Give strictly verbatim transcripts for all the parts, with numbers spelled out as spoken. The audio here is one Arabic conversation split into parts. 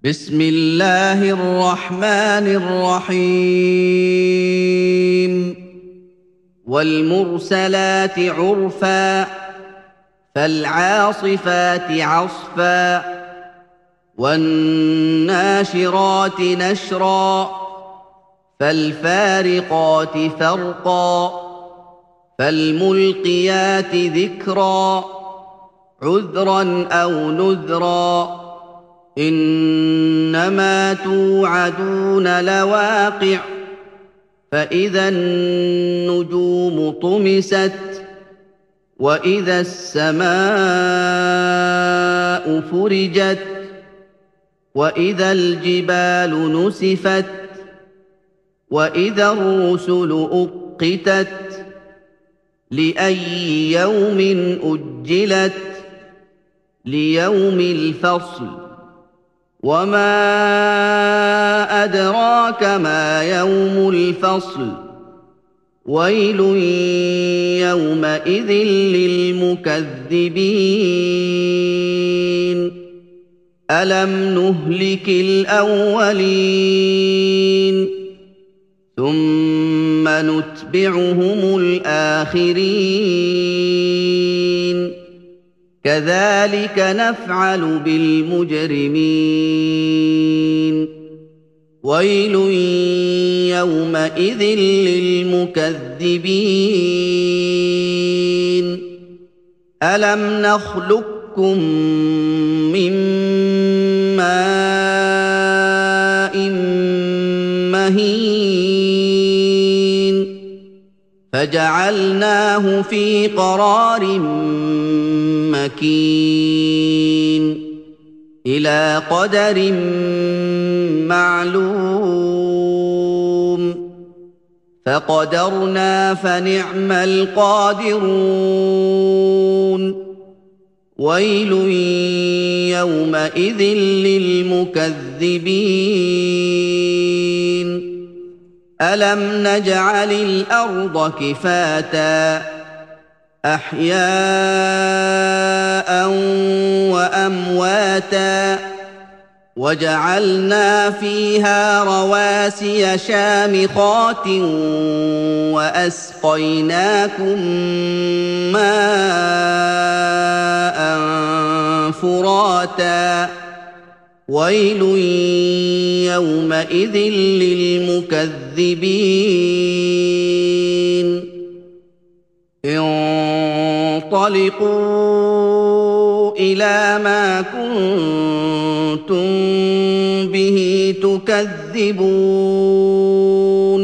بسم الله الرحمن الرحيم والمرسلات عرفا فالعاصفات عصفا والناشرات نشرا فالفارقات فرقا فالملقيات ذكرا عذرا أو نذرا إنما توعدون لواقع فإذا النجوم طمست وإذا السماء فرجت وإذا الجبال نسفت وإذا الرسل أقتت لأي يوم أجلت ليوم الفصل وما أدراك ما يوم الفصل ويل يومئذ للمكذبين ألم نهلك الأولين ثم نتبعهم الآخرين كذلك نفعل بالمجرمين ويل يومئذ للمكذبين ألم نخلقكم من ماء مهين فجعلناه في قرار مكين إلى قدر معلوم فقدرنا فنعم القادرون ويل يومئذ للمكذبين ألم نجعل الأرض كفاتا أحياء وأمواتا وجعلنا فيها رواسي شامخات وأسقيناكم ماء فراتا ويل يومئذ للمكذبين انطلقوا إلى ما كنتم به تكذبون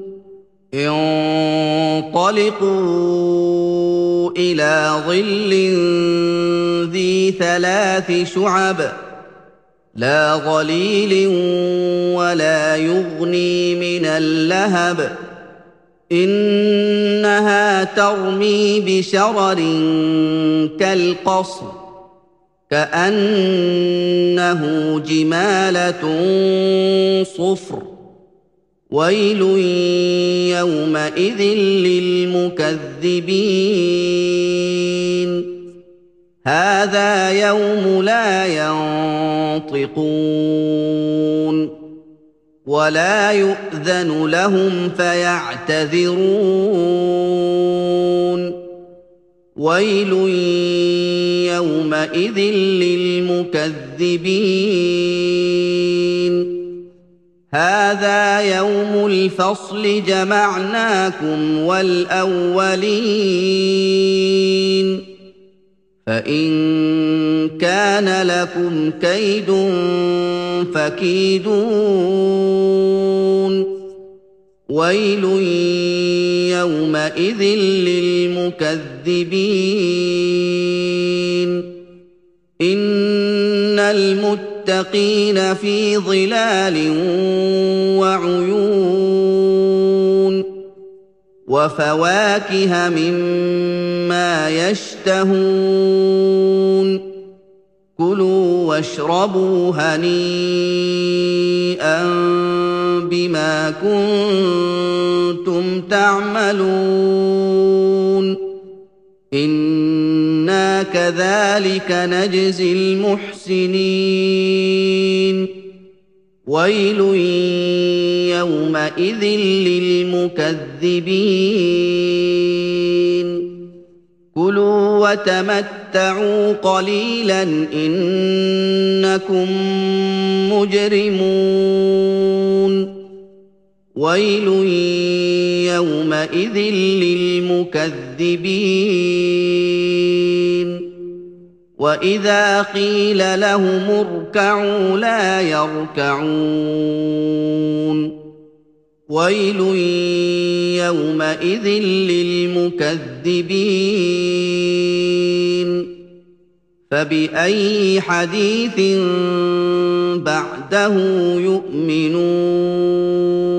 انطلقوا إلى ظل ذي ثلاث شعب لا ظليل ولا يغني من اللهب إنها ترمي بشرر كالقصر كأنه جمالة صفر ويل يومئذ للمكذبين هذا يوم لا ينطقون ولا يؤذن لهم فيعتذرون ويل يومئذ للمكذبين هذا يوم الفصل جمعناكم والأولين فإن كان لكم كيد فكيدون ويل يومئذ للمكذبين إن المتقين في ظلال وعيون وفواكه مما يشتهون كلوا واشربوا هنيئا بما كنتم تعملون إنا كذلك نجزي المحسنين ويل يومئذ للمكذبين كلوا وتمتعوا قليلا إنكم مجرمون ويل يومئذ للمكذبين وإذا قيل لهم اركعوا لا يركعون ويل يومئذ للمكذبين فبأي حديث بعده يؤمنون